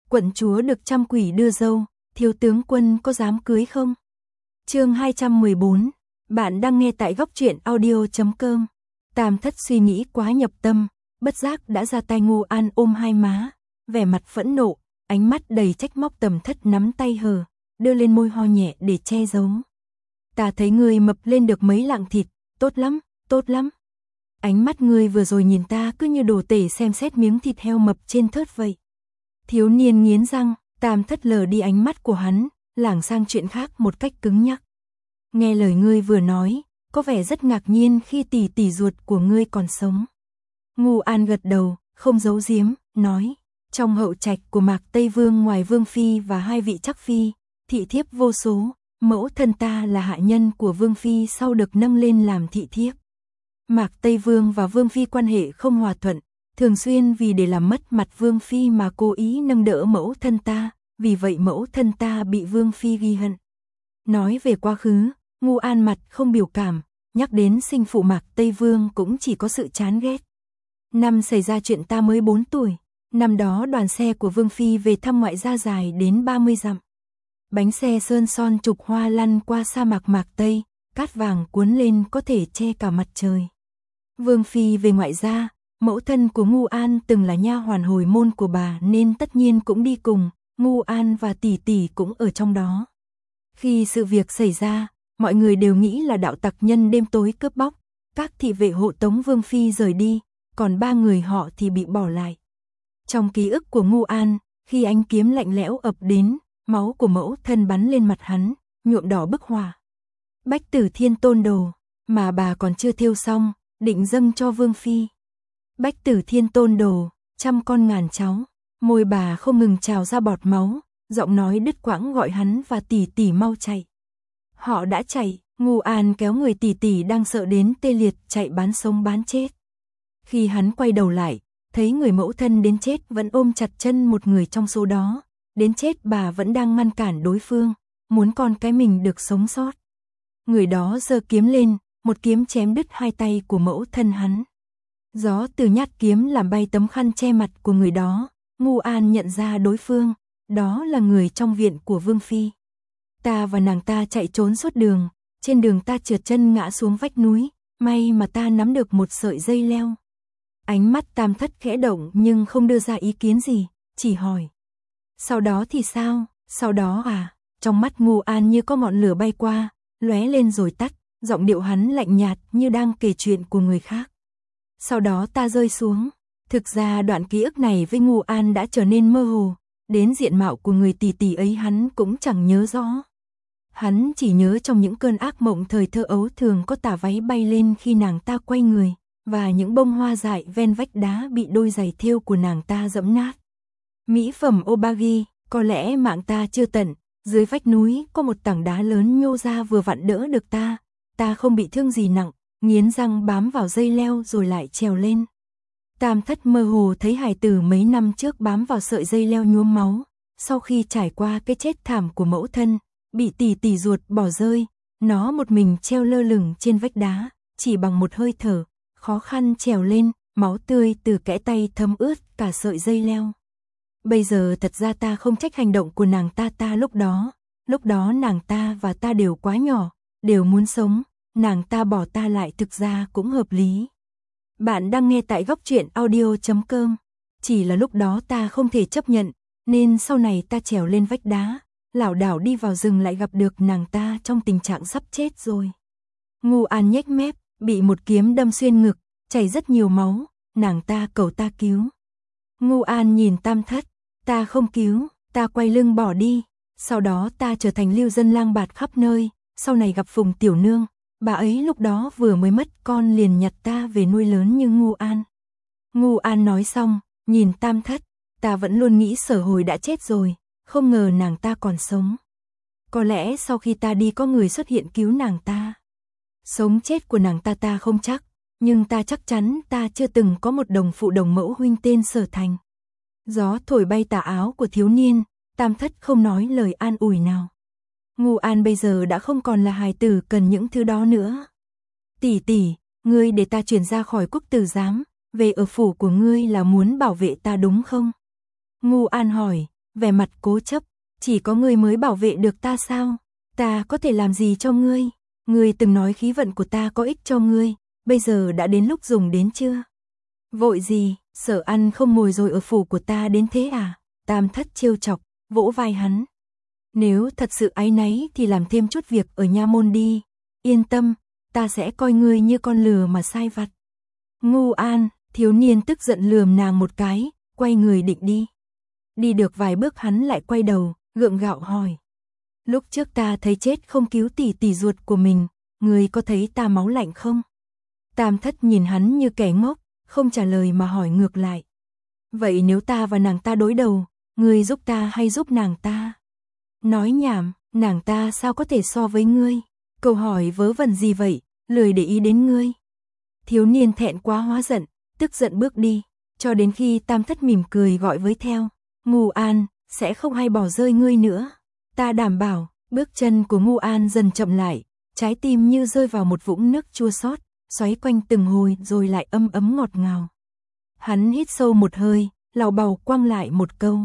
quận chúa được trăm quỷ đưa dâu, thiếu tướng quân có dám cưới không? Chương 214, bạn đang nghe tại góc truyện audio.com. Tam Thất suy nghĩ quá nhập tâm, bất giác đã ra tay. Ngô An ôm hai má, vẻ mặt phẫn nộ, ánh mắt đầy trách móc. Tầm Thất nắm tay hờ, đưa lên môi ho nhẹ để che giấu. Ta thấy ngươi mập lên được mấy lạng thịt, tốt lắm, tốt lắm. Ánh mắt ngươi vừa rồi nhìn ta cứ như đồ tể xem xét miếng thịt heo mập trên thớt vậy. Thiếu niên nghiến răng, Tam Thất lờ đi ánh mắt của hắn, lảng sang chuyện khác một cách cứng nhắc. Nghe lời ngươi vừa nói, có vẻ rất ngạc nhiên khi tỷ tỷ ruột của ngươi còn sống. Ngô An gật đầu, không giấu giếm, nói, trong hậu trạch của Mạc Tây Vương ngoài Vương Phi và hai vị chắc phi, thị thiếp vô số, mẫu thân ta là hạ nhân của Vương Phi sau được nâng lên làm thị thiếp. Mạc Tây Vương và Vương Phi quan hệ không hòa thuận, thường xuyên vì để làm mất mặt Vương Phi mà cố ý nâng đỡ mẫu thân ta, vì vậy mẫu thân ta bị Vương Phi ghi hận. Nói về quá khứ, Ngô An mặt không biểu cảm, nhắc đến sinh phụ Mạc Tây Vương cũng chỉ có sự chán ghét. Năm xảy ra chuyện ta mới 4 tuổi, năm đó đoàn xe của Vương Phi về thăm ngoại gia dài đến 30 dặm. Bánh xe sơn son trục hoa lăn qua sa mạc Mạc Tây, cát vàng cuốn lên có thể che cả mặt trời. Vương Phi về ngoại gia, mẫu thân của Ngô An từng là nha hoàn hồi môn của bà nên tất nhiên cũng đi cùng, Ngô An và tỷ tỷ cũng ở trong đó. Khi sự việc xảy ra, mọi người đều nghĩ là đạo tặc nhân đêm tối cướp bóc, các thị vệ hộ tống Vương Phi rời đi, còn 3 người họ thì bị bỏ lại. Trong ký ức của Ngô An, khi ánh kiếm lạnh lẽo ập đến, máu của mẫu thân bắn lên mặt hắn, nhuộm đỏ bức họa. Bách Tử Thiên Tôn Đồ, mà bà còn chưa thêu xong, định dâng cho Vương Phi. Bách Tử Thiên Tôn Đồ, trăm con ngàn cháu, môi bà không ngừng trào ra bọt máu, giọng nói đứt quãng gọi hắn và tỷ tỷ mau chạy. Họ đã chạy, Ngô An kéo người tỷ tỷ đang sợ đến tê liệt chạy bán sống bán chết. Khi hắn quay đầu lại, thấy người mẫu thân đến chết vẫn ôm chặt chân một người trong số đó, đến chết bà vẫn đang ngăn cản đối phương, muốn con cái mình được sống sót. Người đó giơ kiếm lên, một kiếm chém đứt hai tay của mẫu thân hắn. Gió từ nhát kiếm làm bay tấm khăn che mặt của người đó, Ngô An nhận ra đối phương, đó là người trong viện của Vương Phi. Ta và nàng ta chạy trốn suốt đường, trên đường ta trượt chân ngã xuống vách núi, may mà ta nắm được một sợi dây leo. Ánh mắt Tam Thất khẽ động nhưng không đưa ra ý kiến gì, chỉ hỏi. Sau đó thì sao? Sau đó à? Trong mắt Ngô An như có ngọn lửa bay qua, lóe lên rồi tắt, giọng điệu hắn lạnh nhạt như đang kể chuyện của người khác. Sau đó ta rơi xuống. Thực ra đoạn ký ức này với Ngô An đã trở nên mơ hồ, đến diện mạo của người tỷ tỷ ấy hắn cũng chẳng nhớ rõ. Hắn chỉ nhớ trong những cơn ác mộng thời thơ ấu thường có tà váy bay lên khi nàng ta quay người, và những bông hoa dại ven vách đá bị đôi giày thêu của nàng ta giẫm nát. Mỹ phẩm Obagi, có lẽ mạng ta chưa tận, dưới vách núi có một tảng đá lớn nhô ra vừa vặn đỡ được ta không bị thương gì nặng, nghiến răng bám vào dây leo rồi lại trèo lên. Tam Thất mơ hồ thấy hài tử mấy năm trước bám vào sợi dây leo nhuốm máu, sau khi trải qua cái chết thảm của mẫu thân, bị tỷ tỷ ruột bỏ rơi, nó một mình treo lơ lửng trên vách đá, chỉ bằng một hơi thở, khó khăn trèo lên, máu tươi từ kẽ tay thấm ướt cả sợi dây leo. Bây giờ thật ra ta không trách hành động của nàng ta lúc đó nàng ta và ta đều quá nhỏ, đều muốn sống, nàng ta bỏ ta lại thực ra cũng hợp lý. Bạn đang nghe tại góc truyện audio.com. Chỉ là lúc đó ta không thể chấp nhận, nên sau này ta trèo lên vách đá, lảo đảo đi vào rừng lại gặp được nàng ta trong tình trạng sắp chết rồi. Ngô An nhếch mép, bị một kiếm đâm xuyên ngực, chảy rất nhiều máu, nàng ta cầu ta cứu. Ngô An nhìn Tam Thất, ta không cứu, ta quay lưng bỏ đi, sau đó ta trở thành lưu dân lang bạt khắp nơi, sau này gặp Phùng Tiểu Nương. Bà ấy lúc đó vừa mới mất con liền nhặt ta về nuôi lớn như Ngô An. Ngô An nói xong, nhìn Tam Thất, ta vẫn luôn nghĩ Sở Hồi đã chết rồi, không ngờ nàng ta còn sống. Có lẽ sau khi ta đi có người xuất hiện cứu nàng ta. Sống chết của nàng ta không chắc, nhưng ta chắc chắn ta chưa từng có một đồng phụ đồng mẫu huynh tên Sở Thành. Gió thổi bay tà áo của thiếu niên, Tam Thất không nói lời an ủi nào. Ngô An bây giờ đã không còn là hài tử cần những thứ đó nữa. Tỷ tỷ, ngươi để ta chuyển ra khỏi Quốc Tử Giám, về ở phủ của ngươi là muốn bảo vệ ta đúng không? Ngô An hỏi, vẻ mặt cố chấp, chỉ có ngươi mới bảo vệ được ta sao? Ta có thể làm gì cho ngươi? Ngươi từng nói khí vận của ta có ích cho ngươi, bây giờ đã đến lúc dùng đến chưa? Vội gì, sợ ăn không ngồi rồi ở phủ của ta đến thế à? Tam Thất trêu chọc, vỗ vai hắn. Nếu thật sự áy náy thì làm thêm chút việc ở nha môn đi. Yên tâm, ta sẽ coi ngươi như con lừa mà sai vặt. Ngu An, thiếu niên tức giận lườm nàng một cái, quay người định đi. Đi được vài bước hắn lại quay đầu, gượng gạo hỏi. Lúc trước ta thấy chết không cứu tỷ tỷ ruột của mình, ngươi có thấy ta máu lạnh không? Tam Thất nhìn hắn như kẻ ngốc, không trả lời mà hỏi ngược lại. Vậy nếu ta và nàng ta đối đầu, ngươi giúp ta hay giúp nàng ta? Nói nhảm, nàng ta sao có thể so với ngươi? Câu hỏi vớ vẩn gì vậy, lười để ý đến ngươi. Thiếu niên thẹn quá hóa giận, tức giận bước đi, cho đến khi Tam Thất mỉm cười gọi với theo. Ngu An, sẽ không hay bỏ rơi ngươi nữa. Ta đảm bảo. Bước chân của Ngu An dần chậm lại, trái tim như rơi vào một vũng nước chua xót, xoáy quanh từng hồi rồi lại ấm ấm ngọt ngào. Hắn hít sâu một hơi, lào bào quăng lại một câu.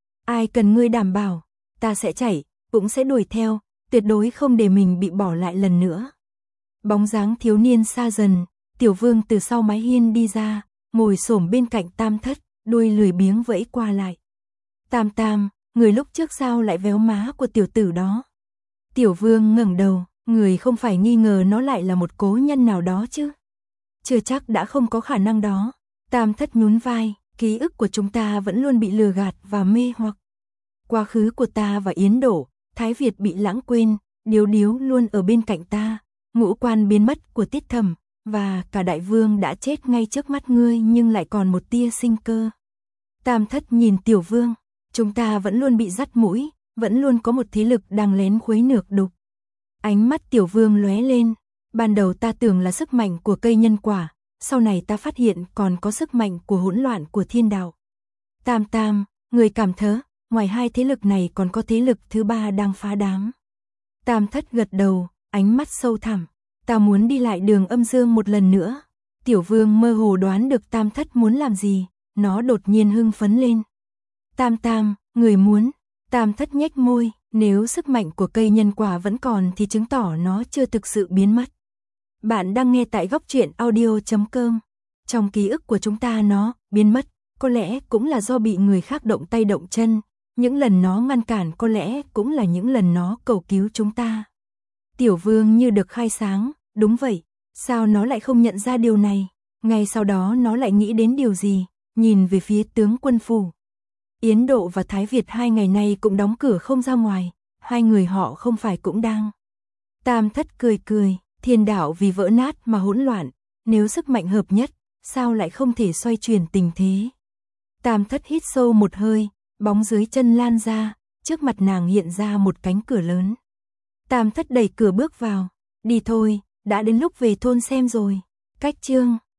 Ai cần ngươi đảm bảo, ta sẽ chạy, cũng sẽ đuổi theo, tuyệt đối không để mình bị bỏ lại lần nữa. Bóng dáng thiếu niên xa dần, Tiểu Vương từ sau mái hiên đi ra, ngồi xổm bên cạnh Tam Thất, đuôi lười biếng vẫy qua lại. Tam Tam, người lúc trước sao lại véo má của tiểu tử đó? Tiểu Vương ngẩng đầu, người không phải nghi ngờ nó lại là một cố nhân nào đó chứ? Chưa chắc đã không có khả năng đó. Tam Thất nhún vai, ký ức của chúng ta vẫn luôn bị lừa gạt và mê hoặc. Quá khứ của ta và Yến Đổ, Thái Việt bị lãng quên, Điếu Điếu luôn ở bên cạnh ta, ngũ quan biến mất của Tiết Thẩm, và cả Đại Vương đã chết ngay trước mắt ngươi nhưng lại còn một tia sinh cơ. Tam Thất nhìn Tiểu Vương, chúng ta vẫn luôn bị dắt mũi, vẫn luôn có một thế lực đang lén khuấy nược đục. Ánh mắt Tiểu Vương lóe lên, ban đầu ta tưởng là sức mạnh của cây nhân quả, sau này ta phát hiện còn có sức mạnh của hỗn loạn của thiên đạo. Tam Tam, người cảm thớ, ngoài hai thế lực này còn có thế lực thứ ba đang phá đám. Tam Thất gật đầu, ánh mắt sâu thẳm, ta muốn đi lại đường âm dương một lần nữa. Tiểu Vương mơ hồ đoán được Tam Thất muốn làm gì, nó đột nhiên hưng phấn lên. Tam Tam, người muốn? Tam Thất nhếch môi, nếu sức mạnh của cây nhân quả vẫn còn thì chứng tỏ nó chưa thực sự biến mất. Bạn đang nghe tại góc truyện audio.com. Trong ký ức của chúng ta nó biến mất, có lẽ cũng là do bị người khác động tay động chân, những lần nó ngăn cản có lẽ cũng là những lần nó cầu cứu chúng ta. Tiểu Vương như được khai sáng, đúng vậy, sao nó lại không nhận ra điều này? Ngay sau đó nó lại nghĩ đến điều gì, nhìn về phía tướng quân phủ. Yến Độ và Thái Việt 2 ngày nay cũng đóng cửa không ra ngoài, hai người họ không phải cũng đang. Tam Thất cười cười, thiên đạo vì vỡ nát mà hỗn loạn, nếu sức mạnh hợp nhất, sao lại không thể xoay chuyển tình thế. Tam Thất hít sâu một hơi, bóng dưới chân lan ra, trước mặt nàng hiện ra một cánh cửa lớn. Tam Thất đẩy cửa bước vào, đi thôi, đã đến lúc về thôn xem rồi. Cách chương